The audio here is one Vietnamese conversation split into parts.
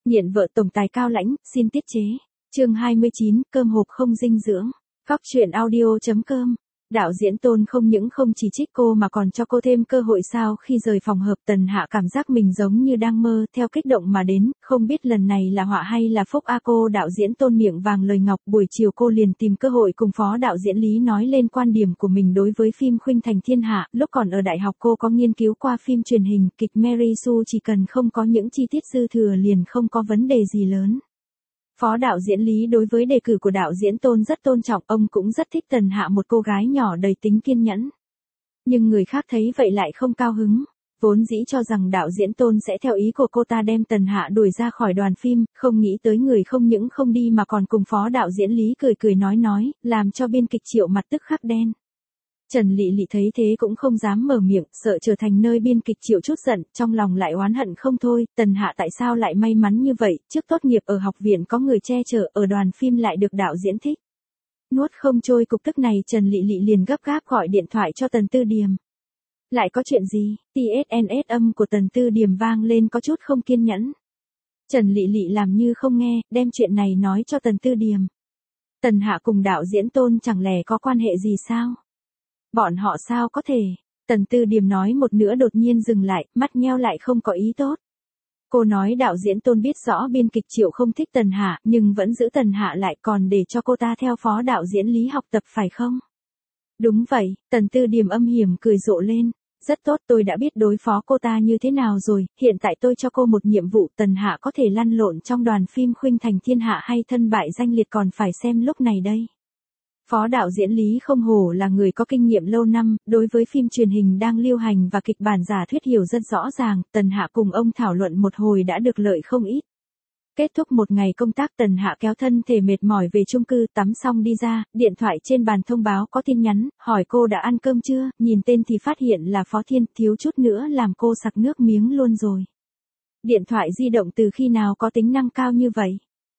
Nghiện vợ tổng tài cao lãnh, xin tiết chế. Chương 29, cơm hộp không dinh dưỡng. Góc truyện audio.com. Đạo diễn Tôn không những không chỉ trích cô mà còn cho cô thêm cơ hội sao. Khi rời phòng hợp, Tần Hạ cảm giác mình giống như đang mơ, theo kích động mà đến, không biết lần này là họa hay là phúc a. Cô đạo diễn Tôn miệng vàng lời ngọc, buổi chiều cô liền tìm cơ hội cùng phó đạo diễn Lý nói lên quan điểm của mình đối với phim Khuynh Thành Thiên Hạ. Lúc còn ở đại học cô có nghiên cứu qua phim truyền hình, kịch Mary Sue, chỉ cần không có những chi tiết dư thừa liền không có vấn đề gì lớn. Phó đạo diễn Lý đối với đề cử của đạo diễn Tôn rất tôn trọng, ông cũng rất thích Tần Hạ, một cô gái nhỏ đầy tính kiên nhẫn. Nhưng người khác thấy vậy lại không cao hứng, vốn dĩ cho rằng đạo diễn Tôn sẽ theo ý của cô ta đem Tần Hạ đuổi ra khỏi đoàn phim, không nghĩ tới người không những không đi mà còn cùng phó đạo diễn Lý cười cười nói, làm cho biên kịch Triệu mặt tức khắc đen. Trần Lị Lị thấy thế cũng không dám mở miệng, sợ trở thành nơi biên kịch Triệu chút giận, trong lòng lại oán hận không thôi. Tần Hạ tại sao lại may mắn như vậy, trước tốt nghiệp ở học viện có người che chở, ở đoàn phim lại được đạo diễn thích. Nuốt không trôi cục tức này, Trần Lị Lị liền gấp gáp gọi điện thoại cho Tần Tư Điềm. Lại có chuyện gì? TSNS âm của Tần Tư Điềm vang lên có chút không kiên nhẫn. Trần Lị Lị làm như không nghe, đem chuyện này nói cho Tần Tư Điềm. Tần Hạ cùng đạo diễn Tôn chẳng lẽ có quan hệ gì sao? Bọn họ sao có thể? Tần Tư Điềm nói một nửa đột nhiên dừng lại, mắt nheo lại không có ý tốt. Cô nói đạo diễn Tôn biết rõ biên kịch Triệu không thích Tần Hạ, nhưng vẫn giữ Tần Hạ lại, còn để cho cô ta theo phó đạo diễn Lý học tập phải không? Đúng vậy, Tần Tư Điềm âm hiểm cười rộ lên. Rất tốt, tôi đã biết đối phó cô ta như thế nào rồi, hiện tại tôi cho cô một nhiệm vụ, Tần Hạ có thể lăn lộn trong đoàn phim Khuynh Thành Thiên Hạ hay thân bại danh liệt còn phải xem lúc này đây. Phó đạo diễn Lý không hổ là người có kinh nghiệm lâu năm, đối với phim truyền hình đang lưu hành và kịch bản giả thuyết hiểu rất rõ ràng. Tần Hạ cùng ông thảo luận một hồi đã được lợi không ít. Kết thúc một ngày công tác, Tần Hạ kéo thân thể mệt mỏi về chung cư, tắm xong đi ra, điện thoại trên bàn thông báo có tin nhắn, hỏi cô đã ăn cơm chưa, nhìn tên thì phát hiện là Phó Thiên, thiếu chút nữa làm cô sặc nước miếng luôn rồi. Điện thoại di động từ khi nào có tính năng cao như vậy?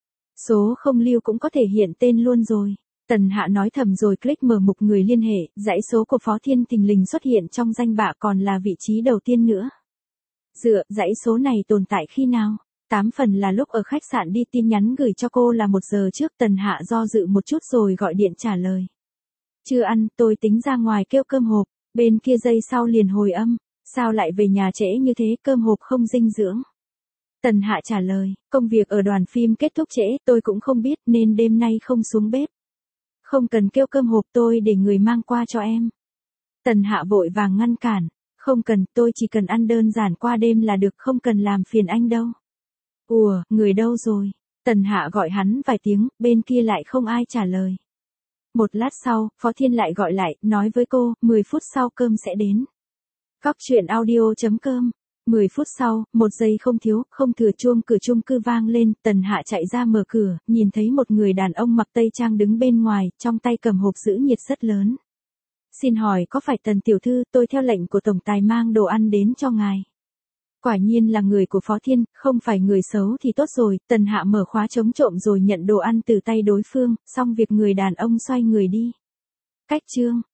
Số không lưu cũng có thể hiện tên luôn rồi. Tần Hạ nói thầm rồi click mở mục người liên hệ, dãy số của Phó Thiên thình lình xuất hiện trong danh bạ, còn là vị trí đầu tiên nữa. Dãy số này tồn tại khi nào? 8 phần là lúc ở khách sạn đi, tin nhắn gửi cho cô là 1 giờ trước. Tần Hạ do dự một chút rồi gọi điện trả lời. Chưa ăn, tôi tính ra ngoài kêu cơm hộp. Bên kia giây sau liền hồi âm. Sao lại về nhà trễ như thế, cơm hộp không dinh dưỡng? Tần Hạ trả lời, công việc ở đoàn phim kết thúc trễ, tôi cũng không biết nên đêm nay không xuống bếp. Không cần kêu cơm hộp, tôi để người mang qua cho em. Tần Hạ vội vàng ngăn cản. Không cần, tôi chỉ cần ăn đơn giản qua đêm là được, không cần làm phiền anh đâu. Ủa, người đâu rồi? Tần Hạ gọi hắn vài tiếng, bên kia lại không ai trả lời. Một lát sau, Phó Thiên lại gọi lại, nói với cô, 10 phút sau cơm sẽ đến. Góc truyện audio.com. 10 phút sau, 1 giây không thiếu, không thừa, chuông cửa chung cư vang lên. Tần Hạ chạy ra mở cửa, nhìn thấy một người đàn ông mặc tây trang đứng bên ngoài, trong tay cầm hộp giữ nhiệt rất lớn. Xin hỏi có phải Tần tiểu thư, tôi theo lệnh của tổng tài mang đồ ăn đến cho ngài. Quả nhiên là người của Phó Thiên, không phải người xấu thì tốt rồi. Tần Hạ mở khóa chống trộm rồi nhận đồ ăn từ tay đối phương, xong việc người đàn ông xoay người đi. Cách chương